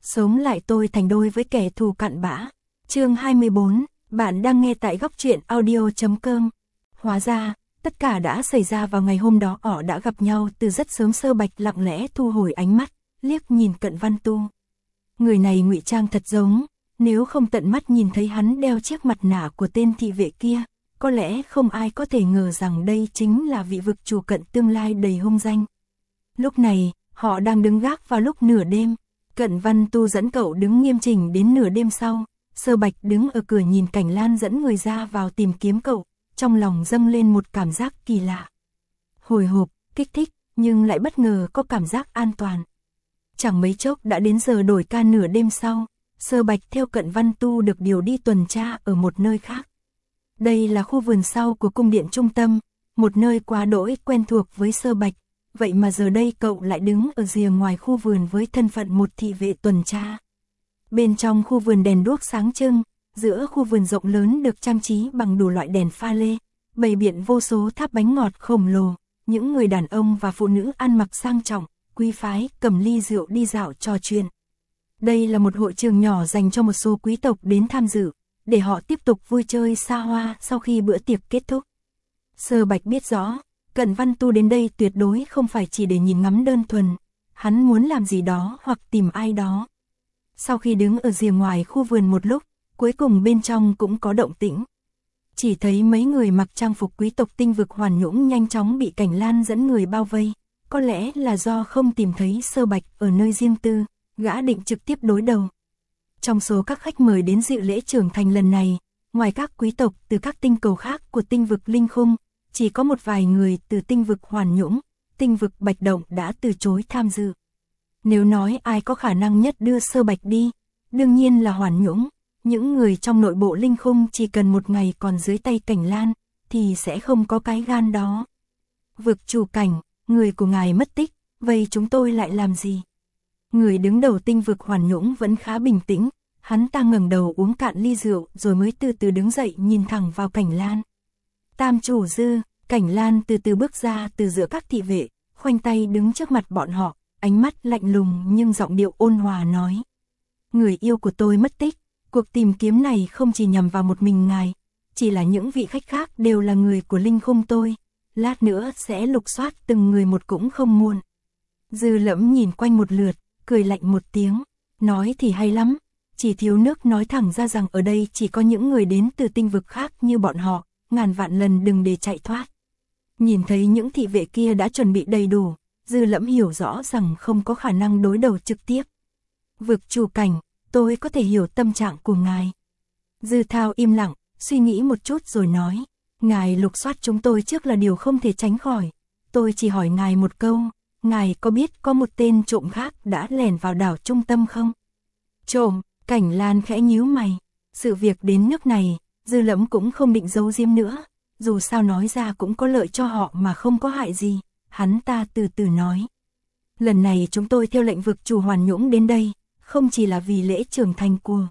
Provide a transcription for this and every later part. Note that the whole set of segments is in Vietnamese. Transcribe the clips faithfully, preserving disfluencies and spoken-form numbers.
sống lại tôi thành đôi với kẻ thù cặn bã. Chương hai mươi bốn, bạn đang nghe tại góc truyện audio chấm com. Hóa ra, tất cả đã xảy ra vào ngày hôm đó. Họ đã gặp nhau từ rất sớm. Sơ Bạch lặng lẽ thu hồi ánh mắt, liếc nhìn Cận Văn Tu. Người này ngụy trang thật giống, nếu không tận mắt nhìn thấy hắn đeo chiếc mặt nạ của tên thị vệ kia, có lẽ không ai có thể ngờ rằng đây chính là vị vực chủ Cận tương lai đầy hung danh. Lúc này, họ đang đứng gác vào lúc nửa đêm. Cận Văn Tu dẫn cậu đứng nghiêm chỉnh đến nửa đêm sau. Sơ Bạch đứng ở cửa nhìn Cảnh Lan dẫn người ra vào tìm kiếm cậu, trong lòng dâng lên một cảm giác kỳ lạ. Hồi hộp, kích thích, nhưng lại bất ngờ có cảm giác an toàn. Chẳng mấy chốc đã đến giờ đổi ca nửa đêm sau. Sơ Bạch theo Cận Văn Tu được điều đi tuần tra ở một nơi khác. Đây là khu vườn sau của cung điện trung tâm, một nơi quá đỗi quen thuộc với Sơ Bạch. Vậy mà giờ đây cậu lại đứng ở rìa ngoài khu vườn với thân phận một thị vệ tuần tra. Bên trong khu vườn đèn đuốc sáng trưng, giữa khu vườn rộng lớn được trang trí bằng đủ loại đèn pha lê, bày biện vô số tháp bánh ngọt khổng lồ, những người đàn ông và phụ nữ ăn mặc sang trọng, quý phái cầm ly rượu đi dạo trò chuyện. Đây là một hội trường nhỏ dành cho một số quý tộc đến tham dự, để họ tiếp tục vui chơi xa hoa sau khi bữa tiệc kết thúc. Sơ Bạch biết rõ, Cận Văn Tu đến đây tuyệt đối không phải chỉ để nhìn ngắm đơn thuần, hắn muốn làm gì đó hoặc tìm ai đó. Sau khi đứng ở rìa ngoài khu vườn một lúc, cuối cùng bên trong cũng có động tĩnh. Chỉ thấy mấy người mặc trang phục quý tộc tinh vực Hoàn Nhũng nhanh chóng bị Cảnh Lan dẫn người bao vây, có lẽ là do không tìm thấy Sơ Bạch ở nơi riêng tư, gã định trực tiếp đối đầu. Trong số các khách mời đến dự lễ trưởng thành lần này, ngoài các quý tộc từ các tinh cầu khác của tinh vực Linh Khung, chỉ có một vài người từ tinh vực Hoàn Nhũng, tinh vực Bạch Động đã từ chối tham dự. Nếu nói ai có khả năng nhất đưa Sơ Bạch đi, đương nhiên là Hoàn Nhũng. Những người trong nội bộ Linh Khung chỉ cần một ngày còn dưới tay Cảnh Lan, thì sẽ không có cái gan đó. Vực chủ Cảnh, người của ngài mất tích, vậy chúng tôi lại làm gì? Người đứng đầu tinh vực Hoàn Nhũng vẫn khá bình tĩnh, hắn ta ngẩng đầu uống cạn ly rượu rồi mới từ từ đứng dậy nhìn thẳng vào Cảnh Lan. Tam chủ Dư, Cảnh Lan từ từ bước ra từ giữa các thị vệ, khoanh tay đứng trước mặt bọn họ, ánh mắt lạnh lùng nhưng giọng điệu ôn hòa nói. Người yêu của tôi mất tích, cuộc tìm kiếm này không chỉ nhằm vào một mình ngài, chỉ là những vị khách khác đều là người của Linh Khung tôi, lát nữa sẽ lục soát từng người một cũng không muộn. Dư Lẫm nhìn quanh một lượt, cười lạnh một tiếng, nói thì hay lắm, chỉ thiếu nước nói thẳng ra rằng ở đây chỉ có những người đến từ tinh vực khác như bọn họ, ngàn vạn lần đừng để chạy thoát. Nhìn thấy những thị vệ kia đã chuẩn bị đầy đủ, Dư Lẫm hiểu rõ rằng không có khả năng đối đầu trực tiếp. Vực chủ Cảnh, tôi có thể hiểu tâm trạng của ngài. Dư Thao im lặng, suy nghĩ một chút rồi nói, ngài lục soát chúng tôi trước là điều không thể tránh khỏi. Tôi chỉ hỏi ngài một câu, ngài có biết có một tên trộm khác đã lẻn vào đảo trung tâm không? Trộm, Cảnh Lan khẽ nhíu mày. Sự việc đến nước này, Dư Lẫm cũng không định giấu giếm nữa, dù sao nói ra cũng có lợi cho họ mà không có hại gì. Hắn ta từ từ nói, lần này chúng tôi theo lệnh vực chủ Hoàn Nhũng đến đây, không chỉ là vì lễ trưởng thành của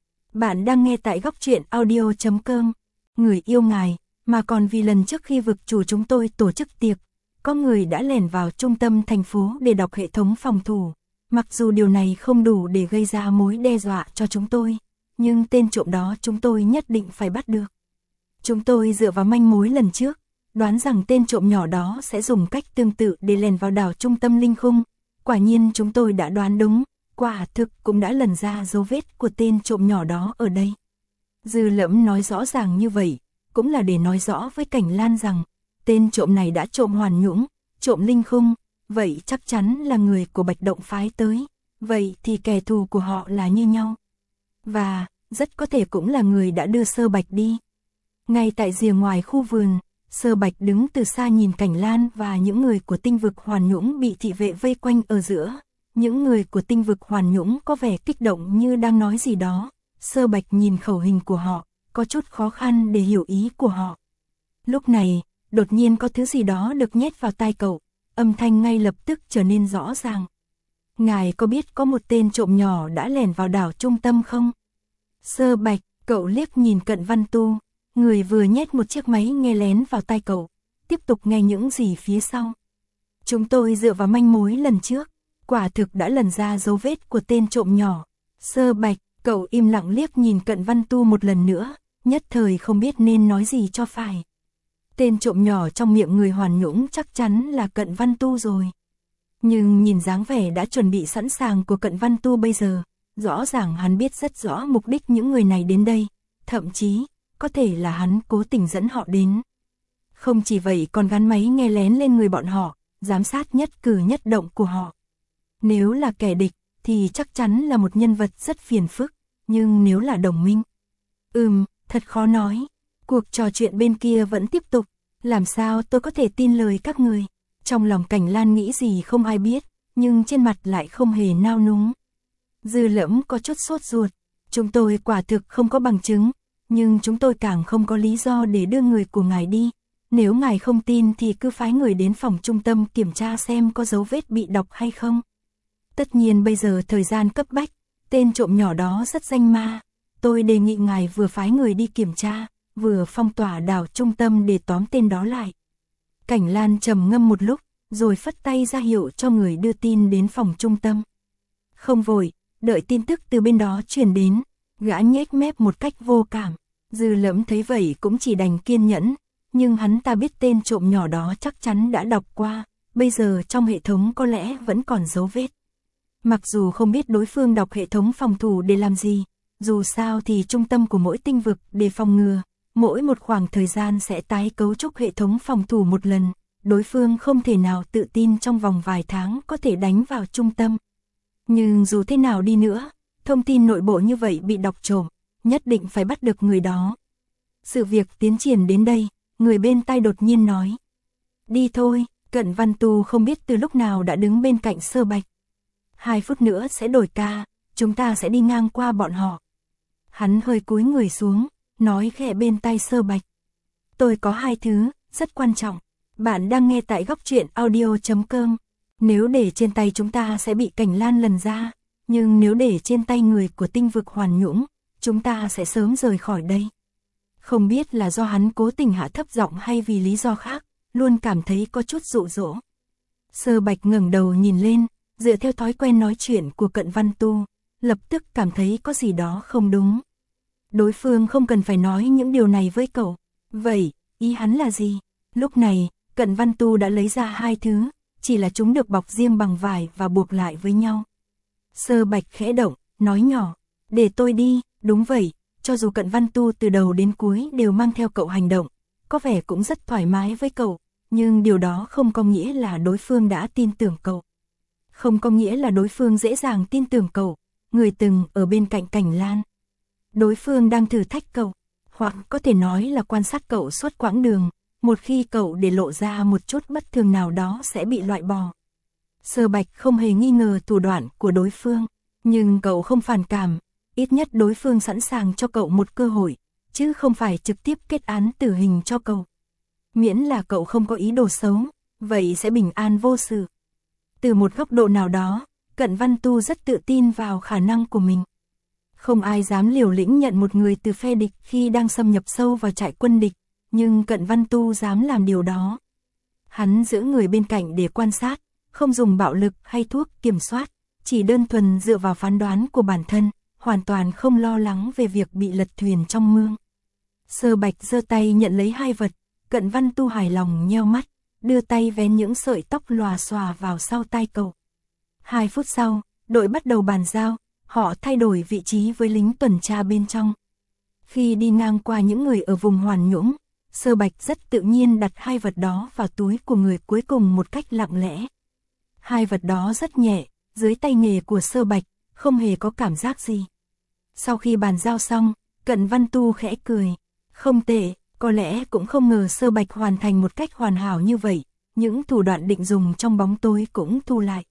bạn đang nghe tại góc truyện audio chấm com, người yêu ngài, mà còn vì lần trước khi vực chủ chúng tôi tổ chức tiệc, có người đã lẻn vào trung tâm thành phố để đọc hệ thống phòng thủ. Mặc dù điều này không đủ để gây ra mối đe dọa cho chúng tôi, nhưng tên trộm đó chúng tôi nhất định phải bắt được. Chúng tôi dựa vào manh mối lần trước, đoán rằng tên trộm nhỏ đó sẽ dùng cách tương tự để lẻn vào đảo trung tâm Linh Khung. Quả nhiên chúng tôi đã đoán đúng, quả thực cũng đã lần ra dấu vết của tên trộm nhỏ đó ở đây. Dư Lẫm nói rõ ràng như vậy, cũng là để nói rõ với Cảnh Lan rằng, tên trộm này đã trộm Hoàn Nhũng, trộm Linh Khung, vậy chắc chắn là người của Bạch Động phái tới, vậy thì kẻ thù của họ là như nhau. Và, rất có thể cũng là người đã đưa Sơ Bạch đi. Ngay tại rìa ngoài khu vườn, Sơ Bạch đứng từ xa nhìn Cảnh Lan và những người của tinh vực Hoàn Nhũng bị thị vệ vây quanh ở giữa. Những người của tinh vực Hoàn Nhũng có vẻ kích động như đang nói gì đó. Sơ Bạch nhìn khẩu hình của họ, có chút khó khăn để hiểu ý của họ. Lúc này, đột nhiên có thứ gì đó được nhét vào tai cậu, âm thanh ngay lập tức trở nên rõ ràng. Ngài có biết có một tên trộm nhỏ đã lẻn vào đảo trung tâm không? Sơ Bạch, cậu liếc nhìn Cận Văn Tu, người vừa nhét một chiếc máy nghe lén vào tai cậu, tiếp tục nghe những gì phía sau. Chúng tôi dựa vào manh mối lần trước, quả thực đã lần ra dấu vết của tên trộm nhỏ. Sơ Bạch, cậu im lặng liếc nhìn Cận Văn Tu một lần nữa, nhất thời không biết nên nói gì cho phải. Tên trộm nhỏ trong miệng người Hoàn Nhũng chắc chắn là Cận Văn Tu rồi. Nhưng nhìn dáng vẻ đã chuẩn bị sẵn sàng của Cận Văn Tu bây giờ, rõ ràng hắn biết rất rõ mục đích những người này đến đây, thậm chí, có thể là hắn cố tình dẫn họ đến. Không chỉ vậy còn gắn máy nghe lén lên người bọn họ, giám sát nhất cử nhất động của họ. Nếu là kẻ địch, thì chắc chắn là một nhân vật rất phiền phức, nhưng nếu là đồng minh, ừm, thật khó nói. Cuộc trò chuyện bên kia vẫn tiếp tục, làm sao tôi có thể tin lời các người. Trong lòng Cảnh Lan nghĩ gì không ai biết, nhưng trên mặt lại không hề nao núng. Dư Lẫm có chút sốt ruột, chúng tôi quả thực không có bằng chứng, nhưng chúng tôi càng không có lý do để đưa người của ngài đi. Nếu ngài không tin thì cứ phái người đến phòng trung tâm kiểm tra xem có dấu vết bị đọc hay không. Tất nhiên bây giờ thời gian cấp bách, tên trộm nhỏ đó rất danh ma. Tôi đề nghị ngài vừa phái người đi kiểm tra, vừa phong tỏa đảo trung tâm để tóm tên đó lại. Cảnh Lan trầm ngâm một lúc, rồi phất tay ra hiệu cho người đưa tin đến phòng trung tâm. Không vội, đợi tin tức từ bên đó truyền đến, gã nhếch mép một cách vô cảm. Dư Lẫm thấy vậy cũng chỉ đành kiên nhẫn, nhưng hắn ta biết tên trộm nhỏ đó chắc chắn đã đọc qua, bây giờ trong hệ thống có lẽ vẫn còn dấu vết. Mặc dù không biết đối phương đọc hệ thống phòng thủ để làm gì, dù sao thì trung tâm của mỗi tinh vực để phòng ngừa, mỗi một khoảng thời gian sẽ tái cấu trúc hệ thống phòng thủ một lần, đối phương không thể nào tự tin trong vòng vài tháng có thể đánh vào trung tâm. Nhưng dù thế nào đi nữa, thông tin nội bộ như vậy bị đọc trộm, nhất định phải bắt được người đó. Sự việc tiến triển đến đây, người bên tai đột nhiên nói. Đi thôi, Cận Văn Tu không biết từ lúc nào đã đứng bên cạnh Sơ Bạch. Hai phút nữa sẽ đổi ca, chúng ta sẽ đi ngang qua bọn họ. Hắn hơi cúi người xuống, nói khẽ bên tai Sơ Bạch. Tôi có hai thứ, rất quan trọng. Bạn đang nghe tại góc truyện audio chấm com. Nếu để trên tay chúng ta sẽ bị Cảnh Lan lần ra, nhưng nếu để trên tay người của tinh vực Hoàn Nhũng, chúng ta sẽ sớm rời khỏi đây. Không biết là do hắn cố tình hạ thấp giọng hay vì lý do khác, luôn cảm thấy có chút dụ dỗ. Sơ Bạch ngẩng đầu nhìn lên, dựa theo thói quen nói chuyện của Cận Văn Tu, lập tức cảm thấy có gì đó không đúng. Đối phương không cần phải nói những điều này với cậu. Vậy, ý hắn là gì? Lúc này, Cận Văn Tu đã lấy ra hai thứ, chỉ là chúng được bọc riêng bằng vải và buộc lại với nhau. Sơ Bạch khẽ động, nói nhỏ, để tôi đi. Đúng vậy, cho dù Cận Văn Tu từ đầu đến cuối đều mang theo cậu hành động, có vẻ cũng rất thoải mái với cậu, nhưng điều đó không có nghĩa là đối phương đã tin tưởng cậu. Không có nghĩa là đối phương dễ dàng tin tưởng cậu, người từng ở bên cạnh Cảnh Lan. Đối phương đang thử thách cậu, hoặc có thể nói là quan sát cậu suốt quãng đường, một khi cậu để lộ ra một chút bất thường nào đó sẽ bị loại bỏ. Sơ Bạch không hề nghi ngờ thủ đoạn của đối phương, nhưng cậu không phản cảm, ít nhất đối phương sẵn sàng cho cậu một cơ hội, chứ không phải trực tiếp kết án tử hình cho cậu. Miễn là cậu không có ý đồ xấu, vậy sẽ bình an vô sự. Từ một góc độ nào đó, Cận Văn Tu rất tự tin vào khả năng của mình. Không ai dám liều lĩnh nhận một người từ phe địch khi đang xâm nhập sâu vào trại quân địch, nhưng Cận Văn Tu dám làm điều đó. Hắn giữ người bên cạnh để quan sát, không dùng bạo lực hay thuốc kiểm soát, chỉ đơn thuần dựa vào phán đoán của bản thân, hoàn toàn không lo lắng về việc bị lật thuyền trong mương. Sơ Bạch giơ tay nhận lấy hai vật, Cận Văn Tu hài lòng nheo mắt, đưa tay vén những sợi tóc lòa xòa vào sau tai cậu. Hai phút sau, đội bắt đầu bàn giao, họ thay đổi vị trí với lính tuần tra bên trong. Khi đi ngang qua những người ở vùng Hoàn Nhũng, Sơ Bạch rất tự nhiên đặt hai vật đó vào túi của người cuối cùng một cách lặng lẽ. Hai vật đó rất nhẹ, dưới tay nghề của Sơ Bạch, không hề có cảm giác gì. Sau khi bàn giao xong, Cận Văn Tu khẽ cười. Không tệ, có lẽ cũng không ngờ Sơ Bạch hoàn thành một cách hoàn hảo như vậy, những thủ đoạn định dùng trong bóng tối cũng thu lại.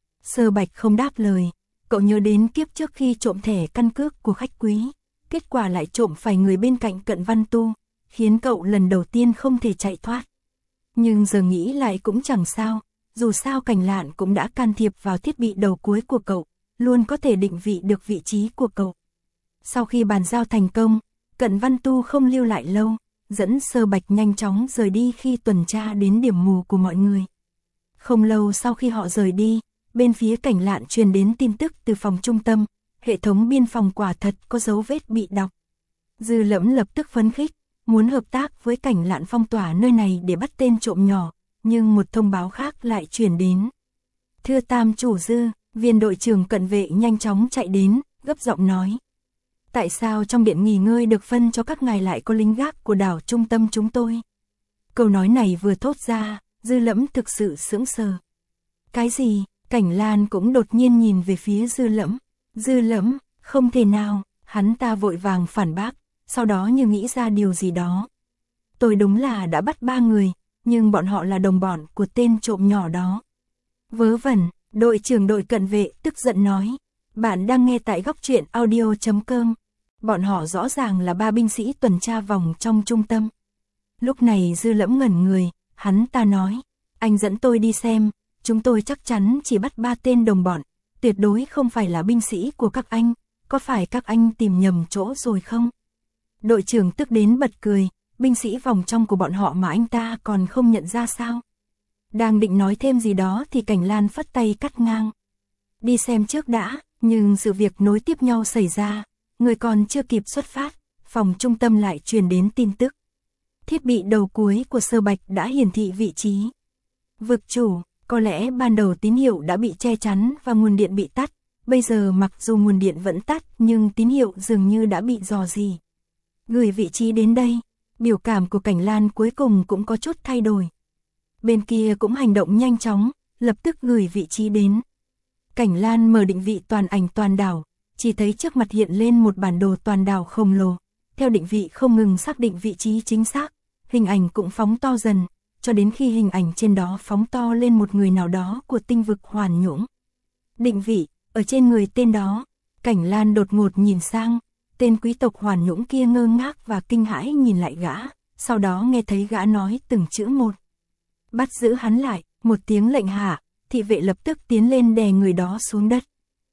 Sơ Bạch không đáp lời, cậu nhớ đến kiếp trước khi trộm thẻ căn cước của khách quý, kết quả lại trộm phải người bên cạnh Cận Văn Tu, khiến cậu lần đầu tiên không thể chạy thoát. Nhưng giờ nghĩ lại cũng chẳng sao, dù sao Cảnh Lạn cũng đã can thiệp vào thiết bị đầu cuối của cậu, luôn có thể định vị được vị trí của cậu. Sau khi bàn giao thành công, Cận Văn Tu không lưu lại lâu, dẫn Sơ Bạch nhanh chóng rời đi khi tuần tra đến điểm mù của mọi người. Không lâu sau khi họ rời đi, bên phía Cảnh Lạn truyền đến tin tức từ phòng trung tâm, hệ thống biên phòng quả thật có dấu vết bị đọc. Dư Lẫm lập tức phấn khích, muốn hợp tác với Cảnh Lạn phong tỏa nơi này để bắt tên trộm nhỏ, nhưng một thông báo khác lại truyền đến. Thưa Tam chủ Dư, viên đội trưởng cận vệ nhanh chóng chạy đến, gấp giọng nói. Tại sao trong điện nghỉ ngơi được phân cho các ngài lại có lính gác của đảo trung tâm chúng tôi? Câu nói này vừa thốt ra, Dư Lẫm thực sự sững sờ. Cái gì? Cảnh Lan cũng đột nhiên nhìn về phía Dư Lẫm. Dư Lẫm, không thể nào, hắn ta vội vàng phản bác, sau đó như nghĩ ra điều gì đó. Tôi đúng là đã bắt ba người, nhưng bọn họ là đồng bọn của tên trộm nhỏ đó. Vớ vẩn, đội trưởng đội cận vệ tức giận nói. Bạn đang nghe tại góc truyện audio chấm com. Bọn họ rõ ràng là ba binh sĩ tuần tra vòng trong trung tâm. Lúc này Dư Lẫm ngẩn người, hắn ta nói. Anh dẫn tôi đi xem, chúng tôi chắc chắn chỉ bắt ba tên đồng bọn, tuyệt đối không phải là binh sĩ của các anh, có phải các anh tìm nhầm chỗ rồi không? Đội trưởng tức đến bật cười, binh sĩ vòng trong của bọn họ mà anh ta còn không nhận ra sao? Đang định nói thêm gì đó thì Cảnh Lan phất tay cắt ngang. Đi xem trước đã, nhưng sự việc nối tiếp nhau xảy ra, người còn chưa kịp xuất phát, phòng trung tâm lại truyền đến tin tức. Thiết bị đầu cuối của Sơ Bạch đã hiển thị vị trí. Vực chủ, có lẽ ban đầu tín hiệu đã bị che chắn và nguồn điện bị tắt, bây giờ mặc dù nguồn điện vẫn tắt nhưng tín hiệu dường như đã bị rò rỉ. Gửi vị trí đến đây, biểu cảm của Cảnh Lan cuối cùng cũng có chút thay đổi. Bên kia cũng hành động nhanh chóng, lập tức gửi vị trí đến. Cảnh Lan mở định vị toàn ảnh toàn đảo, chỉ thấy trước mặt hiện lên một bản đồ toàn đảo khổng lồ. Theo định vị không ngừng xác định vị trí chính xác, hình ảnh cũng phóng to dần, cho đến khi hình ảnh trên đó phóng to lên một người nào đó của tinh vực Hoàn Nhũng. Định vị, ở trên người tên đó, Cảnh Lan đột ngột nhìn sang, tên quý tộc Hoàn Nhũng kia ngơ ngác và kinh hãi nhìn lại gã, sau đó nghe thấy gã nói từng chữ một. Bắt giữ hắn lại, một tiếng lệnh hạ, thị vệ lập tức tiến lên đè người đó xuống đất.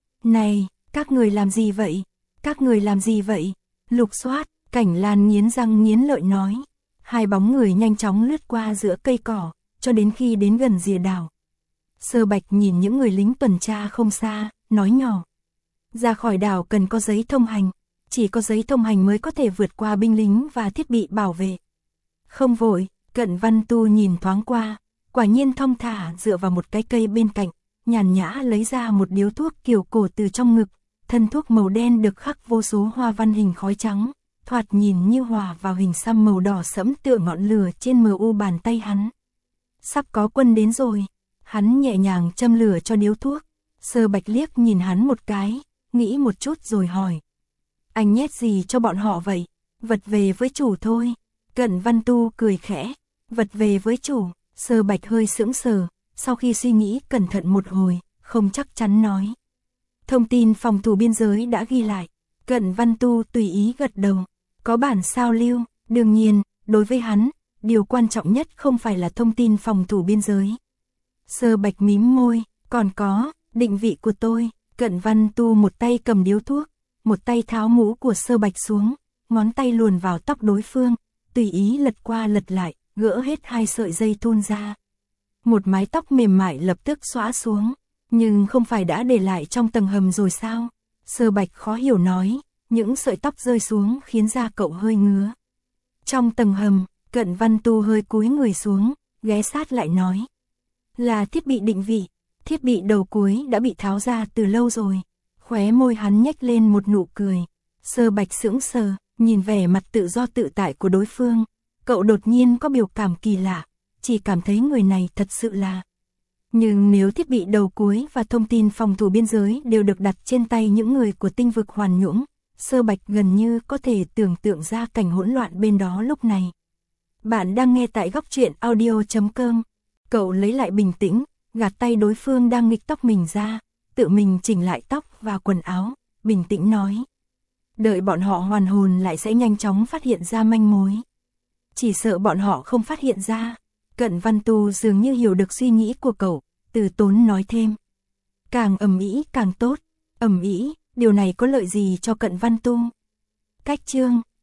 Này, các người làm gì vậy? Các người làm gì vậy? Lục soát, Cảnh Lan nghiến răng nghiến lợi nói. Hai bóng người nhanh chóng lướt qua giữa cây cỏ, cho đến khi đến gần rìa đảo. Sơ Bạch nhìn những người lính tuần tra không xa, nói nhỏ. Ra khỏi đảo cần có giấy thông hành, chỉ có giấy thông hành mới có thể vượt qua binh lính và thiết bị bảo vệ. Không vội, Cận Văn Tu nhìn thoáng qua, quả nhiên thong thả dựa vào một cái cây bên cạnh, nhàn nhã lấy ra một điếu thuốc kiểu cổ từ trong ngực, thân thuốc màu đen được khắc vô số hoa văn hình khói trắng, thoạt nhìn như hòa vào hình xăm màu đỏ sẫm tựa ngọn lửa trên mờ u bàn tay hắn. Sắp có quân đến rồi, hắn nhẹ nhàng châm lửa cho điếu thuốc, Sơ Bạch liếc nhìn hắn một cái, nghĩ một chút rồi hỏi. Anh nhét gì cho bọn họ vậy? Vật về với chủ thôi. Cận Văn Tu cười khẽ, vật về với chủ. Sơ Bạch hơi sững sờ, sau khi suy nghĩ cẩn thận một hồi, không chắc chắn nói. Thông tin phòng thủ biên giới đã ghi lại. Cận Văn Tu tùy ý gật đầu. Có bản sao lưu, đương nhiên, đối với hắn, điều quan trọng nhất không phải là thông tin phòng thủ biên giới. Sơ Bạch mím môi, còn có, định vị của tôi. Cận Văn Tu một tay cầm điếu thuốc, một tay tháo mũ của Sơ Bạch xuống, ngón tay luồn vào tóc đối phương, tùy ý lật qua lật lại, gỡ hết hai sợi dây thun ra. Một mái tóc mềm mại lập tức xõa xuống, nhưng không phải đã để lại trong tầng hầm rồi sao? Sơ Bạch khó hiểu nói, những sợi tóc rơi xuống khiến da cậu hơi ngứa. Trong tầng hầm, Cận Văn Tu hơi cúi người xuống, ghé sát lại nói. Là thiết bị định vị, thiết bị đầu cuối đã bị tháo ra từ lâu rồi. Khóe môi hắn nhếch lên một nụ cười. Sơ Bạch sững sờ, nhìn vẻ mặt tự do tự tại của đối phương. Cậu đột nhiên có biểu cảm kỳ lạ, chỉ cảm thấy người này thật sự là. Nhưng nếu thiết bị đầu cuối và thông tin phòng thủ biên giới đều được đặt trên tay những người của tinh vực Hoàn Nhũng, Sơ Bạch gần như có thể tưởng tượng ra cảnh hỗn loạn bên đó lúc này. Bạn đang nghe tại góc truyện audio chấm com. Cậu lấy lại bình tĩnh, gạt tay đối phương đang nghịch tóc mình ra, tự mình chỉnh lại tóc và quần áo, bình tĩnh nói. Đợi bọn họ hoàn hồn lại sẽ nhanh chóng phát hiện ra manh mối. Chỉ sợ bọn họ không phát hiện ra. Cận Văn Tu dường như hiểu được suy nghĩ của cậu, từ tốn nói thêm. Càng ầm ĩ càng tốt, ầm ĩ, điều này có lợi gì cho Cận Văn Tu? Cách chương